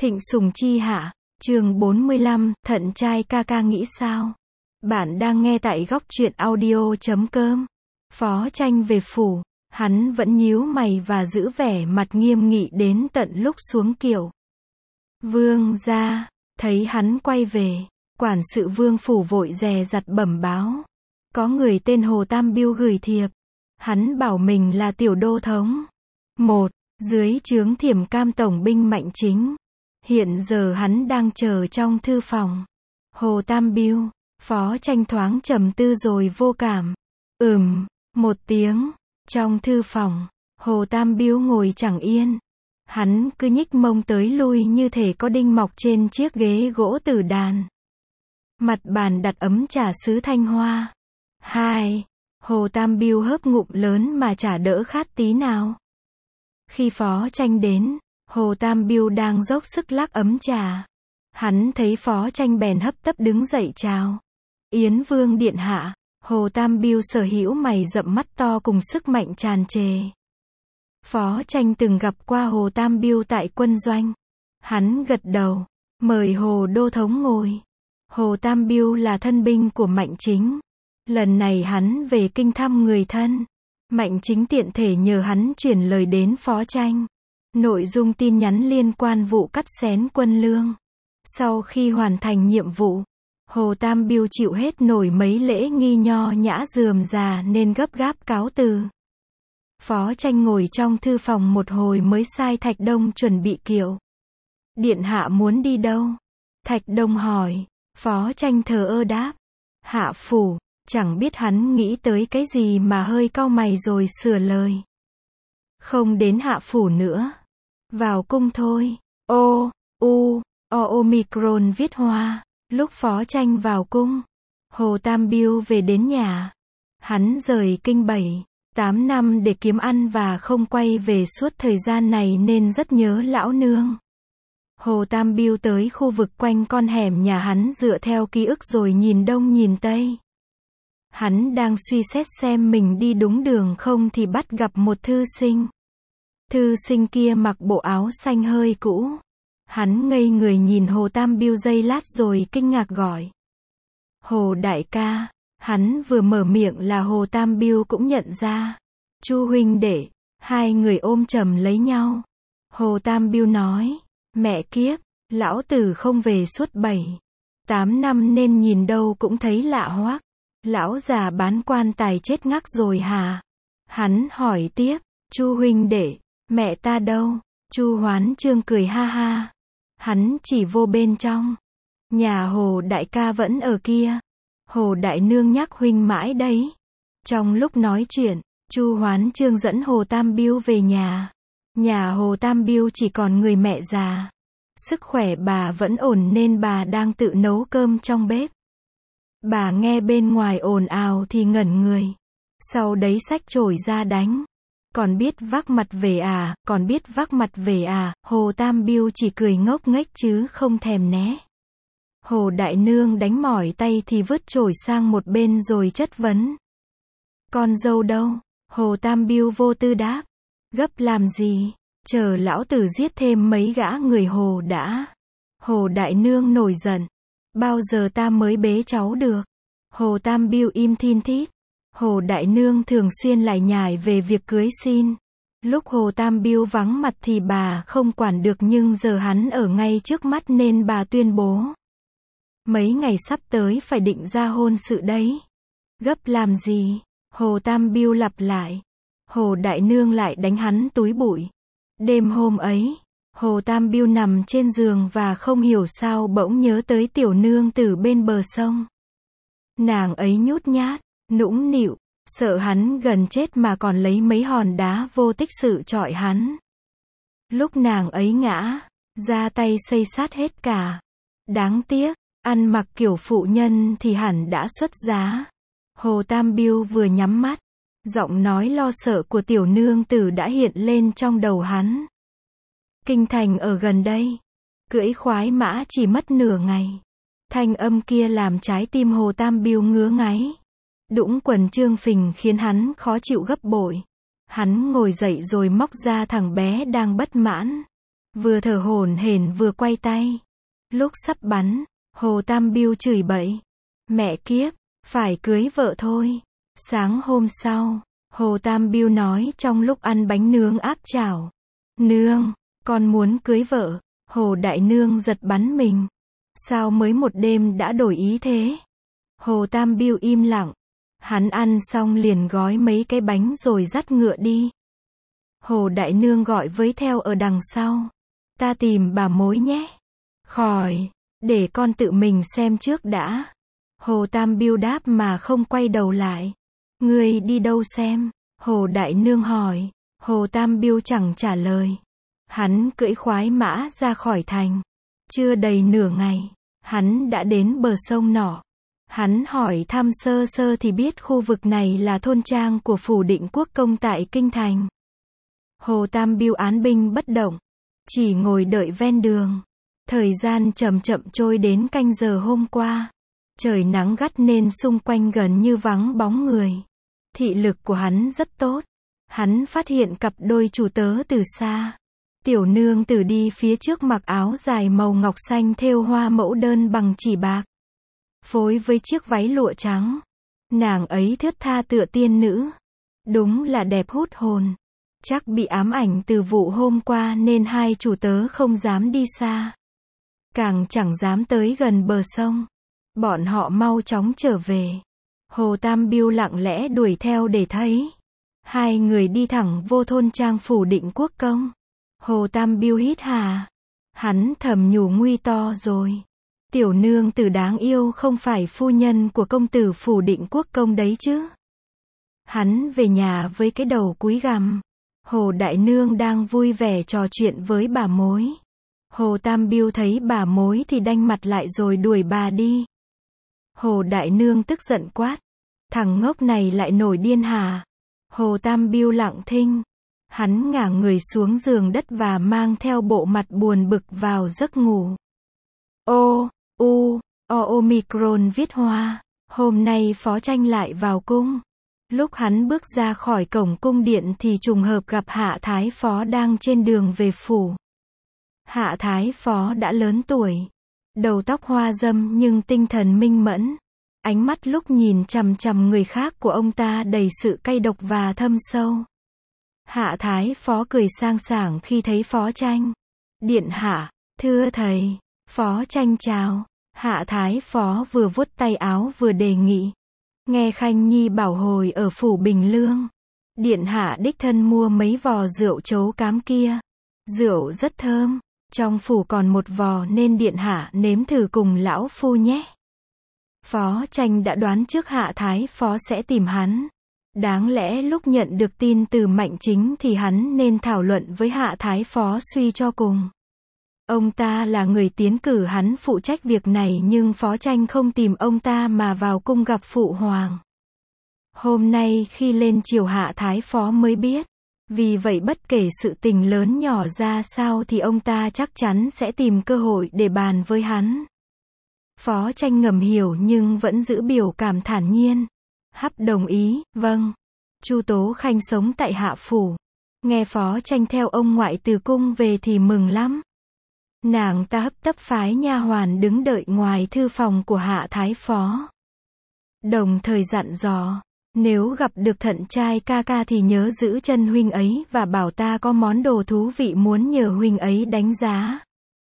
Thịnh Sùng Chi hạ, chương 45, Thận trai ca ca nghĩ sao? Bạn đang nghe tại góc truyện audio.com. Phó Tranh về phủ, hắn vẫn nhíu mày và giữ vẻ mặt nghiêm nghị đến tận lúc xuống kiệu. Vương gia, thấy hắn quay về, quản sự Vương phủ vội dè dặt bẩm báo. Có người tên Hồ Tam Biêu gửi thiệp. Hắn bảo mình là tiểu đô thống. Dưới trướng Thiểm Cam tổng binh Mạnh Chính. Hiện giờ hắn đang chờ trong thư phòng. Hồ Tam Biêu, Phó Tranh thoáng trầm tư rồi vô cảm. Một tiếng. Trong thư phòng, Hồ Tam Biêu ngồi chẳng yên. Hắn cứ nhích mông tới lui như thể có đinh mọc trên chiếc ghế gỗ tử đàn. Mặt bàn đặt ấm trà sứ thanh hoa. Hồ Tam Biêu hớp ngụm lớn mà chả đỡ khát tí nào. Khi Phó Tranh đến, Hồ Tam Biêu đang dốc sức lắc ấm trà. Hắn thấy Phó Tranh bèn hấp tấp đứng dậy chào. Yến Vương điện hạ. Hồ Tam Biêu sở hữu mày rậm mắt to cùng sức mạnh tràn trề. Phó Tranh từng gặp qua Hồ Tam Biêu tại quân doanh. Hắn gật đầu, mời Hồ đô thống ngồi. Hồ Tam Biêu là thân binh của Mạnh Chính. Lần này hắn về kinh thăm người thân. Mạnh Chính tiện thể nhờ hắn chuyển lời đến Phó Tranh. Nội dung tin nhắn liên quan vụ cắt xén quân lương. Sau khi hoàn thành nhiệm vụ, Hồ Tam Biêu chịu hết nổi mấy lễ nghi nho nhã rườm rà nên gấp gáp cáo từ. Phó Tranh ngồi trong thư phòng một hồi mới sai Thạch Đông chuẩn bị kiệu. Điện hạ muốn đi đâu? Thạch Đông hỏi. Phó Tranh thờ ơ đáp. Hạ phủ. Chẳng biết hắn nghĩ tới cái gì mà hơi cau mày rồi sửa lời. Không đến hạ phủ nữa. Vào cung thôi. Omicron viết hoa. Lúc Phó Tranh vào cung, Hồ Tam Biêu về đến nhà. Hắn rời kinh 7-8 năm để kiếm ăn và không quay về suốt thời gian này nên rất nhớ lão nương. Hồ Tam Biêu tới khu vực quanh con hẻm nhà hắn dựa theo ký ức rồi nhìn đông nhìn tây. Hắn đang suy xét xem mình đi đúng đường không thì bắt gặp một thư sinh. Thư sinh kia mặc bộ áo xanh hơi cũ. Hắn ngây người nhìn Hồ Tam Biêu giây lát rồi kinh ngạc gọi. Hồ đại ca. Hắn vừa mở miệng là Hồ Tam Biêu cũng nhận ra. Chu huynh đệ. Hai người ôm chầm lấy nhau. Hồ Tam Biêu nói. Mẹ kiếp, lão tử không về suốt 7-8 năm nên nhìn đâu cũng thấy lạ hoắc. Lão già bán quan tài chết ngắc rồi hả? Hắn hỏi tiếp. Chu huynh đệ, mẹ ta đâu? Chu Hoán Chương cười ha ha. Hắn chỉ vô bên trong. Nhà Hồ đại ca vẫn ở kia. Hồ đại nương nhắc huynh mãi đấy. Trong lúc nói chuyện, Chu Hoán Chương dẫn Hồ Tam Biêu về nhà. Nhà Hồ Tam Biêu chỉ còn người mẹ già. Sức khỏe bà vẫn ổn nên bà đang tự nấu cơm trong bếp. Bà nghe bên ngoài ồn ào thì ngẩn người. Sau đấy xách chổi ra đánh. Còn biết vác mặt về à, Hồ Tam Biêu chỉ cười ngốc nghếch chứ không thèm né. Hồ đại nương đánh mỏi tay thì vứt chổi sang một bên rồi chất vấn. Con dâu đâu? Hồ Tam Biêu vô tư đáp. Gấp làm gì? Chờ lão tử giết thêm mấy gã người Hồ đã. Hồ đại nương nổi giận. Bao giờ ta mới bế cháu được? Hồ Tam Biêu im thin thít. Hồ đại nương thường xuyên lải nhải về việc cưới xin. Lúc Hồ Tam Biêu vắng mặt thì bà không quản được nhưng giờ hắn ở ngay trước mắt nên bà tuyên bố. Mấy ngày sắp tới phải định ra hôn sự đấy. Gấp làm gì? Hồ Tam Biêu lặp lại. Hồ đại nương lại đánh hắn túi bụi. Đêm hôm ấy, Hồ Tam Biêu nằm trên giường và không hiểu sao bỗng nhớ tới tiểu nương tử bên bờ sông. Nàng ấy nhút nhát, nũng nịu, sợ hắn gần chết mà còn lấy mấy hòn đá vô tích sự chọi hắn. Lúc nàng ấy ngã, ra tay xây xát hết cả. Đáng tiếc, ăn mặc kiểu phụ nhân thì hẳn đã xuất giá. Hồ Tam Biêu vừa nhắm mắt, giọng nói lo sợ của tiểu nương tử đã hiện lên trong đầu hắn. Kinh thành ở gần đây. Cưỡi khoái mã chỉ mất nửa ngày. Thanh âm kia làm trái tim Hồ Tam Biêu ngứa ngáy. Đũng quần trương phình khiến hắn khó chịu gấp bội. Hắn ngồi dậy rồi móc ra thằng bé đang bất mãn. vừa thở hổn hển vừa quay tay. Lúc sắp bắn, Hồ Tam Biêu chửi bậy. Mẹ kiếp, phải cưới vợ thôi. Sáng hôm sau, Hồ Tam Biêu nói trong lúc ăn bánh nướng áp chảo. Nương, con muốn cưới vợ. Hồ Đại Nương giật bắn mình. Sao mới một đêm đã đổi ý thế? Hồ Tam Biêu im lặng. Hắn ăn xong liền gói mấy cái bánh rồi dắt ngựa đi. Hồ Đại Nương gọi với theo ở đằng sau. Ta tìm bà mối nhé. Khỏi, để con tự mình xem trước đã. Hồ Tam Biêu đáp mà không quay đầu lại. Ngươi đi đâu xem? Hồ Đại Nương hỏi. Hồ Tam Biêu chẳng trả lời. Hắn cưỡi khoái mã ra khỏi thành. Chưa đầy nửa ngày, hắn đã đến bờ sông nọ. Hắn hỏi thăm sơ sơ thì biết khu vực này là thôn trang của phủ Định Quốc công tại Kinh Thành. Hồ Tam Biêu án binh bất động, chỉ ngồi đợi ven đường. Thời gian chậm chậm trôi đến canh giờ hôm qua. Trời nắng gắt nên xung quanh gần như vắng bóng người. Thị lực của hắn rất tốt. Hắn phát hiện cặp đôi chủ tớ từ xa. Tiểu nương tử đi phía trước mặc áo dài màu ngọc xanh thêu hoa mẫu đơn bằng chỉ bạc, phối với chiếc váy lụa trắng. Nàng ấy thướt tha tựa tiên nữ. Đúng là đẹp hút hồn. Chắc bị ám ảnh từ vụ hôm qua nên hai chủ tớ không dám đi xa. Càng chẳng dám tới gần bờ sông. Bọn họ mau chóng trở về. Hồ Tam Biêu lặng lẽ đuổi theo để thấy. Hai người đi thẳng vô thôn trang phủ Định Quốc công. Hồ Tam Biêu hít hà. Hắn thầm nhủ nguy to rồi. Tiểu nương tử đáng yêu không phải phu nhân của công tử phủ Định Quốc công đấy chứ. Hắn về nhà với cái đầu cúi gằm. Hồ Đại Nương đang vui vẻ trò chuyện với bà mối. Hồ Tam Biêu thấy bà mối thì đanh mặt lại rồi đuổi bà đi. Hồ Đại Nương tức giận quát. Thằng ngốc này lại nổi điên hả? Hồ Tam Biêu lặng thinh. Hắn ngả người xuống giường đất và mang theo bộ mặt buồn bực vào giấc ngủ. Omicron viết hoa. Hôm nay Phó Tranh lại vào cung. Lúc hắn bước ra khỏi cổng cung điện thì trùng hợp gặp Hạ Thái Phó đang trên đường về phủ. Hạ Thái Phó đã lớn tuổi. Đầu tóc hoa râm nhưng tinh thần minh mẫn. Ánh mắt lúc nhìn chằm chằm người khác của ông ta đầy sự cay độc và thâm sâu. Hạ Thái Phó cười sang sảng khi thấy Phó Tranh. Điện hạ, thưa thầy. Phó Tranh chào. Hạ Thái Phó vừa vuốt tay áo vừa đề nghị. Nghe Khanh Nhi bảo hồi ở phủ Bình Lương. Điện hạ đích thân mua mấy vò rượu trấu cám kia. Rượu rất thơm. Trong phủ còn một vò nên điện hạ nếm thử cùng lão phu nhé. Phó Tranh đã đoán trước Hạ Thái Phó sẽ tìm hắn. Đáng lẽ lúc nhận được tin từ Mạnh Chính thì hắn nên thảo luận với Hạ Thái Phó suy cho cùng. Ông ta là người tiến cử hắn phụ trách việc này nhưng Phó Tranh không tìm ông ta mà vào cung gặp phụ hoàng. Hôm nay khi lên triều Hạ Thái Phó mới biết. Vì vậy bất kể sự tình lớn nhỏ ra sao thì ông ta chắc chắn sẽ tìm cơ hội để bàn với hắn. Phó Tranh ngầm hiểu nhưng vẫn giữ biểu cảm thản nhiên. Hắp đồng ý, vâng. Chu Tố Khanh sống tại Hạ phủ. Nghe Phó Tranh theo ông ngoại từ cung về thì mừng lắm. Nàng ta hấp tấp phái nha hoàn đứng đợi ngoài thư phòng của Hạ Thái Phó. Đồng thời dặn dò, nếu gặp được Thận trai ca ca thì nhớ giữ chân huynh ấy và bảo ta có món đồ thú vị muốn nhờ huynh ấy đánh giá.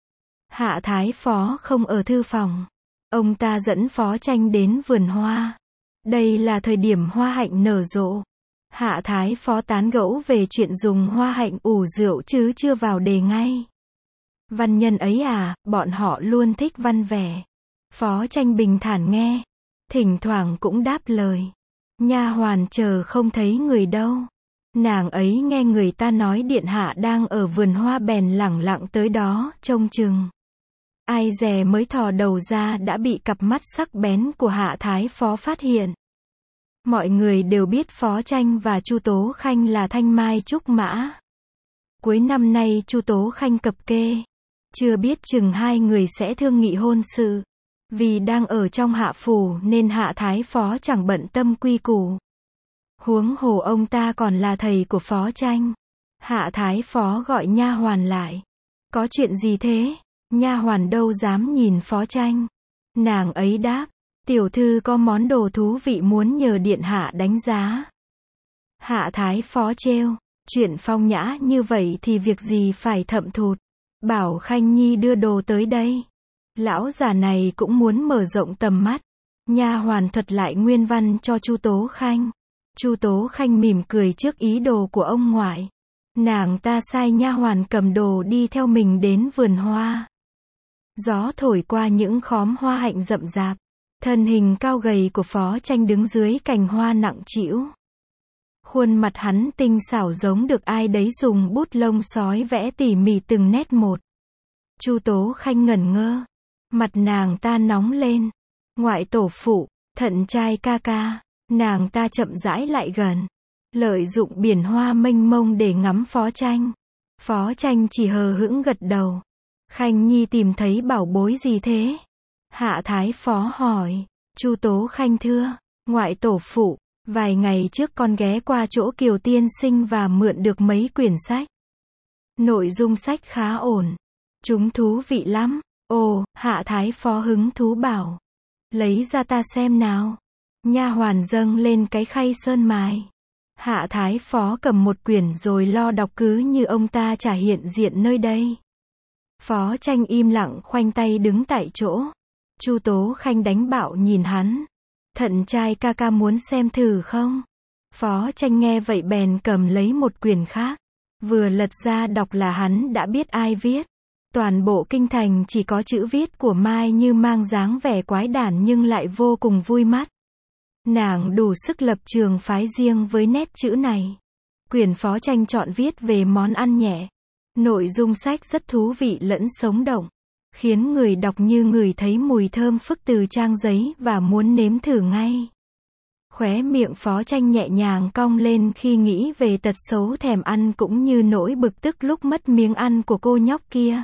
Hạ Thái Phó không ở thư phòng. Ông ta dẫn Phó Tranh đến vườn hoa. Đây là thời điểm hoa hạnh nở rộ. Hạ Thái Phó tán gẫu về chuyện dùng hoa hạnh ủ rượu chứ chưa vào đề ngay. Văn nhân ấy à, bọn họ luôn thích văn vẻ. Phó Tranh bình thản nghe. Thỉnh thoảng cũng đáp lời. Nha hoàn chờ không thấy người đâu. Nàng ấy nghe người ta nói điện hạ đang ở vườn hoa bèn lẳng lặng tới đó, trông chừng. Ai dè mới thò đầu ra đã bị cặp mắt sắc bén của Hạ Thái Phó phát hiện. Mọi người đều biết Phó Tranh và Chu Tố Khanh là thanh mai trúc mã. Cuối năm nay Chu Tố Khanh cập kê. Chưa biết chừng hai người sẽ thương nghị hôn sự. Vì đang ở trong Hạ phủ nên Hạ Thái Phó chẳng bận tâm quy củ. Huống hồ ông ta còn là thầy của Phó Tranh. Hạ Thái Phó gọi nha hoàn lại. Có chuyện gì thế? Nha hoàn đâu dám nhìn Phó Tranh. Nàng ấy đáp, tiểu thư có món đồ thú vị muốn nhờ điện hạ đánh giá. Hạ Thái Phó trêu, chuyện phong nhã như vậy thì việc gì phải thậm thụt. Bảo Khanh Nhi đưa đồ tới đây. Lão già này cũng muốn mở rộng tầm mắt. Nha hoàn thuật lại nguyên văn cho Chu Tố Khanh. Chu Tố Khanh mỉm cười trước ý đồ của ông ngoại. Nàng ta sai nha hoàn cầm đồ đi theo mình đến vườn hoa. Gió thổi qua những khóm hoa hạnh rậm rạp. Thân hình cao gầy của Phó Tranh đứng dưới cành hoa nặng trĩu. Khuôn mặt hắn tinh xảo giống được ai đấy dùng bút lông sói vẽ tỉ mỉ từng nét một. Chu Tố Khanh ngẩn ngơ. Mặt nàng ta nóng lên. Ngoại tổ phụ, Thận trai ca ca. Nàng ta chậm rãi lại gần. Lợi dụng biển hoa mênh mông để ngắm Phó Tranh. Phó Tranh chỉ hờ hững gật đầu. Khanh Nhi tìm thấy bảo bối gì thế? Hạ Thái Phó hỏi. Chu Tố Khanh thưa, ngoại tổ phụ, vài ngày trước con ghé qua chỗ Kiều tiên sinh và mượn được mấy quyển sách. Nội dung sách khá ổn. Chúng thú vị lắm. Ồ, Hạ Thái Phó hứng thú bảo. Lấy ra ta xem nào. Nha hoàn dâng lên cái khay sơn mài. Hạ Thái Phó cầm một quyển rồi lo đọc cứ như ông ta chả hiện diện nơi đây. Phó Tranh im lặng khoanh tay đứng tại chỗ. Chu Tố Khanh đánh bạo nhìn hắn. Thận trai ca ca muốn xem thử không? Phó Tranh nghe vậy bèn cầm lấy một quyển khác. Vừa lật ra đọc là hắn đã biết ai viết. Toàn bộ kinh thành chỉ có chữ viết của Mai Như mang dáng vẻ quái đản nhưng lại vô cùng vui mắt. Nàng đủ sức lập trường phái riêng với nét chữ này. Quyển Phó Tranh chọn viết về món ăn nhẹ. Nội dung sách rất thú vị lẫn sống động, khiến người đọc như ngửi thấy mùi thơm phức từ trang giấy và muốn nếm thử ngay. Khóe miệng Phó Tranh nhẹ nhàng cong lên khi nghĩ về tật xấu thèm ăn cũng như nỗi bực tức lúc mất miếng ăn của cô nhóc kia.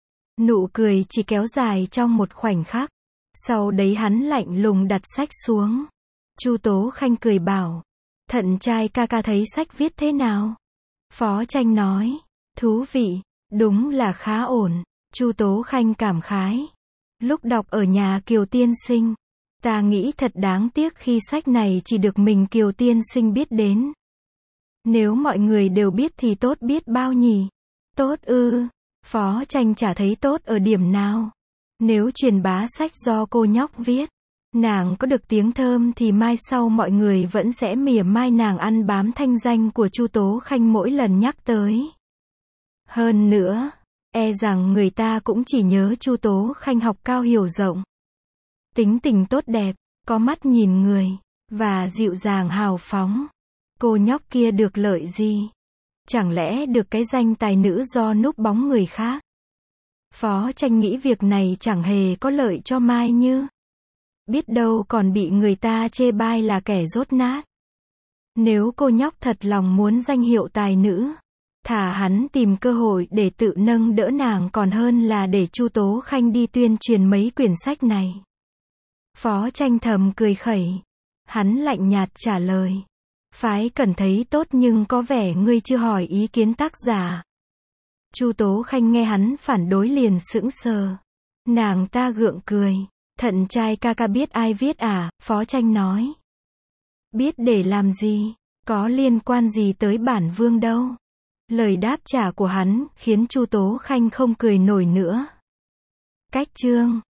Nụ cười chỉ kéo dài trong một khoảnh khắc. Sau đấy hắn lạnh lùng đặt sách xuống. Chu Tố Khanh cười bảo, Thận trai ca ca thấy sách viết thế nào? Phó Tranh nói, thú vị, đúng là khá ổn. Chu Tố Khanh cảm khái. Lúc đọc ở nhà Kiều tiên sinh, ta nghĩ thật đáng tiếc khi sách này chỉ được mình Kiều tiên sinh biết đến. Nếu mọi người đều biết thì tốt biết bao nhỉ? Tốt ư? Phó Tranh chả thấy tốt ở điểm nào. Nếu truyền bá sách do cô nhóc viết, nàng có được tiếng thơm thì mai sau mọi người vẫn sẽ mỉa mai nàng ăn bám thanh danh của Chu Tố Khanh mỗi lần nhắc tới. Hơn nữa, e rằng người ta cũng chỉ nhớ Chu Tố Khanh học cao hiểu rộng, tính tình tốt đẹp, có mắt nhìn người, và dịu dàng hào phóng. Cô nhóc kia được lợi gì? Chẳng lẽ được cái danh tài nữ do núp bóng người khác? Phó Tranh nghĩ việc này chẳng hề có lợi cho Mai Như. Biết đâu còn bị người ta chê bai là kẻ dốt nát. Nếu cô nhóc thật lòng muốn danh hiệu tài nữ, thà hắn tìm cơ hội để tự nâng đỡ nàng còn hơn là để Chu Tố Khanh đi tuyên truyền mấy quyển sách này. Phó Tranh thầm cười khẩy. Hắn lạnh nhạt trả lời. Phái Cần thấy tốt nhưng có vẻ ngươi chưa hỏi ý kiến tác giả. Chu Tố Khanh nghe hắn phản đối liền sững sờ. Nàng ta gượng cười. Thận trai ca ca biết ai viết à? Phó Tranh nói. Biết để làm gì? Có liên quan gì tới bản vương đâu. Lời đáp trả của hắn khiến Chu Tố Khanh không cười nổi nữa. Cách chương